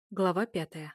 Глава 5.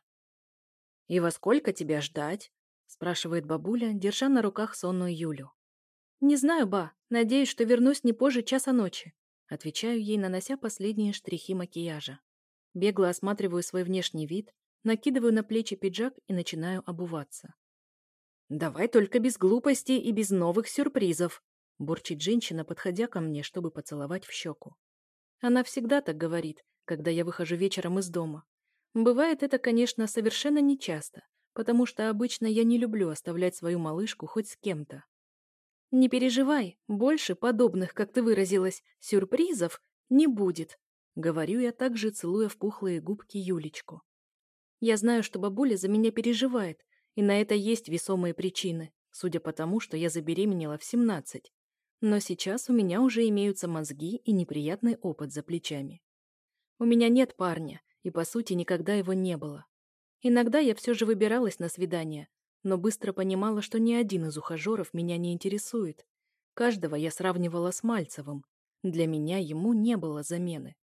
«И во сколько тебя ждать?» – спрашивает бабуля, держа на руках сонную Юлю. «Не знаю, ба. Надеюсь, что вернусь не позже часа ночи», – отвечаю ей, нанося последние штрихи макияжа. Бегло осматриваю свой внешний вид, накидываю на плечи пиджак и начинаю обуваться. «Давай только без глупостей и без новых сюрпризов», – бурчит женщина, подходя ко мне, чтобы поцеловать в щеку. Она всегда так говорит, когда я выхожу вечером из дома. Бывает это, конечно, совершенно нечасто, потому что обычно я не люблю оставлять свою малышку хоть с кем-то. «Не переживай, больше подобных, как ты выразилась, сюрпризов не будет», — говорю я также, целуя в пухлые губки Юлечку. Я знаю, что бабуля за меня переживает, и на это есть весомые причины, судя по тому, что я забеременела в 17. Но сейчас у меня уже имеются мозги и неприятный опыт за плечами. У меня нет парня, и, по сути, никогда его не было. Иногда я все же выбиралась на свидание, но быстро понимала, что ни один из ухажеров меня не интересует. Каждого я сравнивала с Мальцевым. Для меня ему не было замены.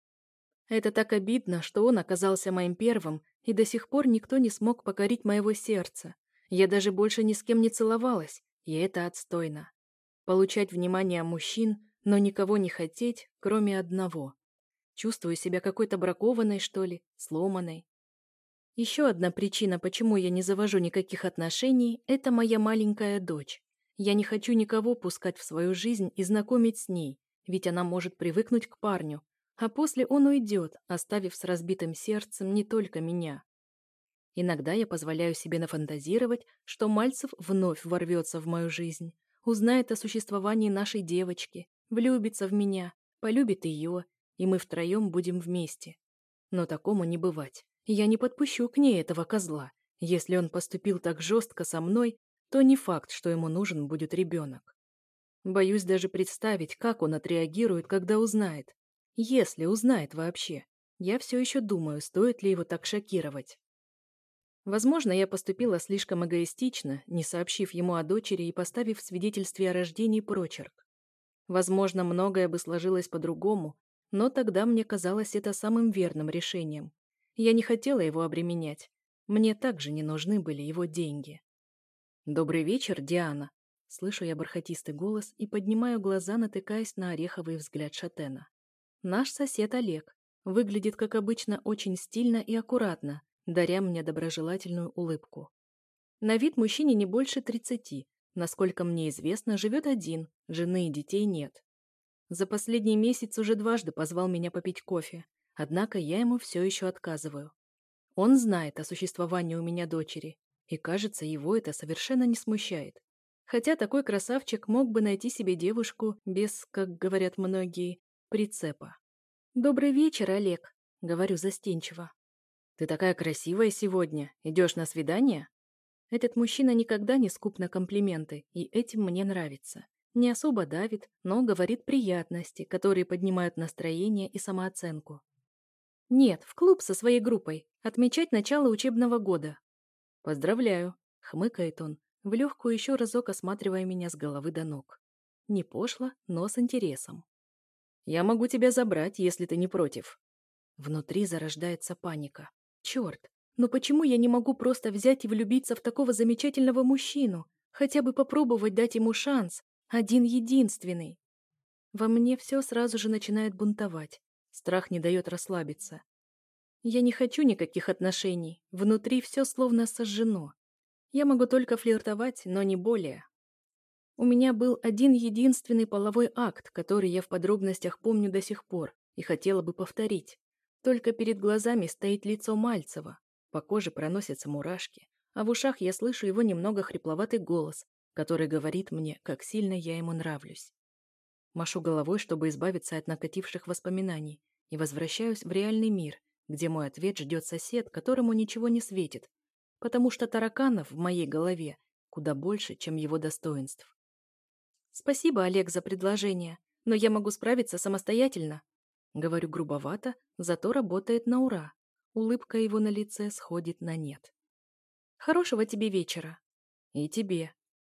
Это так обидно, что он оказался моим первым, и до сих пор никто не смог покорить моего сердца. Я даже больше ни с кем не целовалась, и это отстойно. Получать внимание мужчин, но никого не хотеть, кроме одного. Чувствую себя какой-то бракованной, что ли, сломанной. Еще одна причина, почему я не завожу никаких отношений, это моя маленькая дочь. Я не хочу никого пускать в свою жизнь и знакомить с ней, ведь она может привыкнуть к парню, а после он уйдет, оставив с разбитым сердцем не только меня. Иногда я позволяю себе нафантазировать, что Мальцев вновь ворвется в мою жизнь, узнает о существовании нашей девочки, влюбится в меня, полюбит ее, и мы втроем будем вместе. Но такому не бывать. Я не подпущу к ней этого козла. Если он поступил так жестко со мной, то не факт, что ему нужен будет ребенок. Боюсь даже представить, как он отреагирует, когда узнает. Если узнает вообще. Я все еще думаю, стоит ли его так шокировать. Возможно, я поступила слишком эгоистично, не сообщив ему о дочери и поставив в свидетельстве о рождении прочерк. Возможно, многое бы сложилось по-другому, но тогда мне казалось это самым верным решением. Я не хотела его обременять. Мне также не нужны были его деньги. «Добрый вечер, Диана!» Слышу я бархатистый голос и поднимаю глаза, натыкаясь на ореховый взгляд шатена. Наш сосед Олег. Выглядит, как обычно, очень стильно и аккуратно, даря мне доброжелательную улыбку. На вид мужчине не больше 30. Насколько мне известно, живет один, жены и детей нет. За последний месяц уже дважды позвал меня попить кофе, однако я ему все еще отказываю. Он знает о существовании у меня дочери, и, кажется, его это совершенно не смущает. Хотя такой красавчик мог бы найти себе девушку без, как говорят многие, прицепа. «Добрый вечер, Олег», — говорю застенчиво. «Ты такая красивая сегодня. Идешь на свидание?» Этот мужчина никогда не скуп на комплименты, и этим мне нравится. Не особо давит, но говорит приятности, которые поднимают настроение и самооценку. «Нет, в клуб со своей группой. Отмечать начало учебного года». «Поздравляю», — хмыкает он, в легкую еще разок осматривая меня с головы до ног. Не пошло, но с интересом. «Я могу тебя забрать, если ты не против». Внутри зарождается паника. Черт, но почему я не могу просто взять и влюбиться в такого замечательного мужчину? Хотя бы попробовать дать ему шанс. Один единственный. Во мне все сразу же начинает бунтовать. Страх не дает расслабиться. Я не хочу никаких отношений. Внутри все словно сожжено. Я могу только флиртовать, но не более. У меня был один единственный половой акт, который я в подробностях помню до сих пор и хотела бы повторить. Только перед глазами стоит лицо Мальцева. По коже проносятся мурашки, а в ушах я слышу его немного хрипловатый голос, который говорит мне, как сильно я ему нравлюсь. Машу головой, чтобы избавиться от накативших воспоминаний, и возвращаюсь в реальный мир, где мой ответ ждет сосед, которому ничего не светит, потому что тараканов в моей голове куда больше, чем его достоинств. «Спасибо, Олег, за предложение, но я могу справиться самостоятельно». Говорю грубовато, зато работает на ура. Улыбка его на лице сходит на нет. «Хорошего тебе вечера». «И тебе».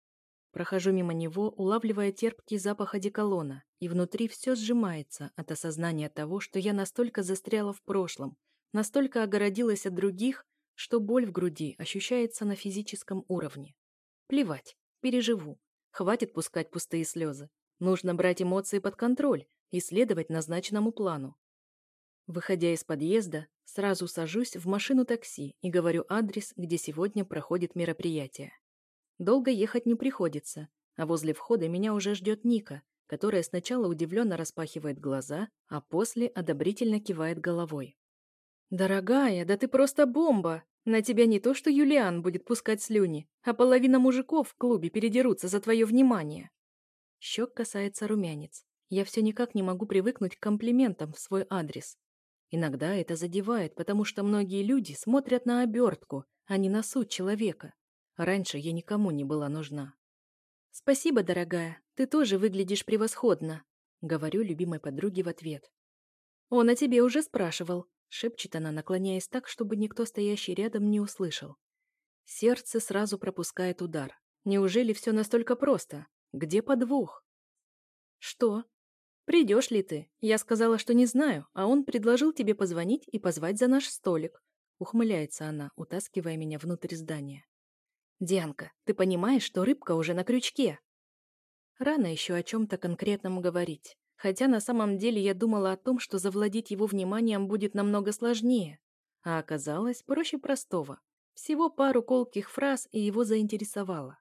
Прохожу мимо него, улавливая терпкий запах одеколона, и внутри все сжимается от осознания того, что я настолько застряла в прошлом, Настолько огородилась от других, что боль в груди ощущается на физическом уровне. Плевать, переживу. Хватит пускать пустые слезы. Нужно брать эмоции под контроль и следовать назначенному плану. Выходя из подъезда, сразу сажусь в машину такси и говорю адрес, где сегодня проходит мероприятие. Долго ехать не приходится, а возле входа меня уже ждет Ника, которая сначала удивленно распахивает глаза, а после одобрительно кивает головой. «Дорогая, да ты просто бомба! На тебя не то что Юлиан будет пускать слюни, а половина мужиков в клубе передерутся за твое внимание!» Щек касается румянец. Я все никак не могу привыкнуть к комплиментам в свой адрес. Иногда это задевает, потому что многие люди смотрят на обертку, а не на суть человека. Раньше я никому не была нужна. «Спасибо, дорогая, ты тоже выглядишь превосходно», — говорю любимой подруге в ответ. «Он о тебе уже спрашивал», — шепчет она, наклоняясь так, чтобы никто, стоящий рядом, не услышал. Сердце сразу пропускает удар. Неужели все настолько просто? Где подвох? «Что? Придешь ли ты? Я сказала, что не знаю, а он предложил тебе позвонить и позвать за наш столик», — ухмыляется она, утаскивая меня внутрь здания. «Дианка, ты понимаешь, что рыбка уже на крючке?» Рано еще о чем-то конкретном говорить, хотя на самом деле я думала о том, что завладеть его вниманием будет намного сложнее, а оказалось проще простого. Всего пару колких фраз, и его заинтересовало.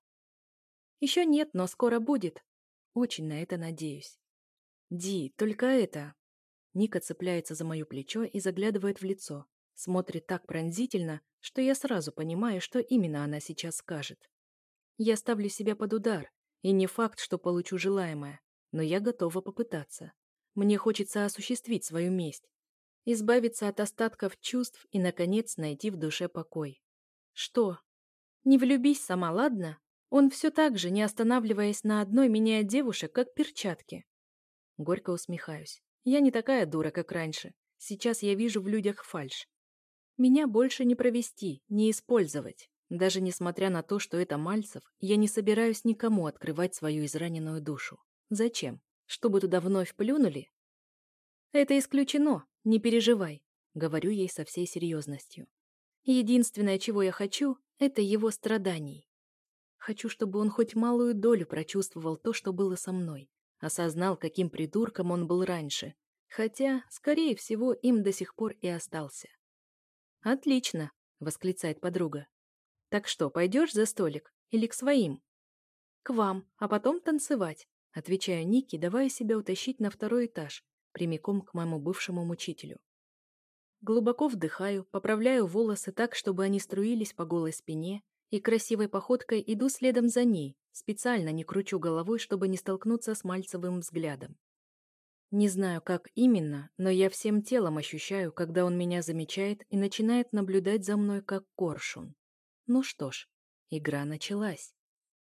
Еще нет, но скоро будет. Очень на это надеюсь. «Ди, только это...» Ника цепляется за мое плечо и заглядывает в лицо. Смотрит так пронзительно, что я сразу понимаю, что именно она сейчас скажет. Я ставлю себя под удар, и не факт, что получу желаемое, но я готова попытаться. Мне хочется осуществить свою месть, избавиться от остатков чувств и, наконец, найти в душе покой. Что? Не влюбись сама, ладно? Он все так же, не останавливаясь на одной, меняет девушек, как перчатки. Горько усмехаюсь. Я не такая дура, как раньше. Сейчас я вижу в людях фальшь. Меня больше не провести, не использовать. Даже несмотря на то, что это Мальцев, я не собираюсь никому открывать свою израненную душу. Зачем? Чтобы туда вновь плюнули? Это исключено, не переживай, говорю ей со всей серьезностью. Единственное, чего я хочу, это его страданий. Хочу, чтобы он хоть малую долю прочувствовал то, что было со мной, осознал, каким придурком он был раньше, хотя, скорее всего, им до сих пор и остался. «Отлично!» — восклицает подруга. «Так что, пойдешь за столик? Или к своим?» «К вам, а потом танцевать», — отвечаю Нике, давая себя утащить на второй этаж, прямиком к моему бывшему мучителю. Глубоко вдыхаю, поправляю волосы так, чтобы они струились по голой спине, и красивой походкой иду следом за ней, специально не кручу головой, чтобы не столкнуться с Мальцевым взглядом. Не знаю, как именно, но я всем телом ощущаю, когда он меня замечает и начинает наблюдать за мной, как коршун. Ну что ж, игра началась.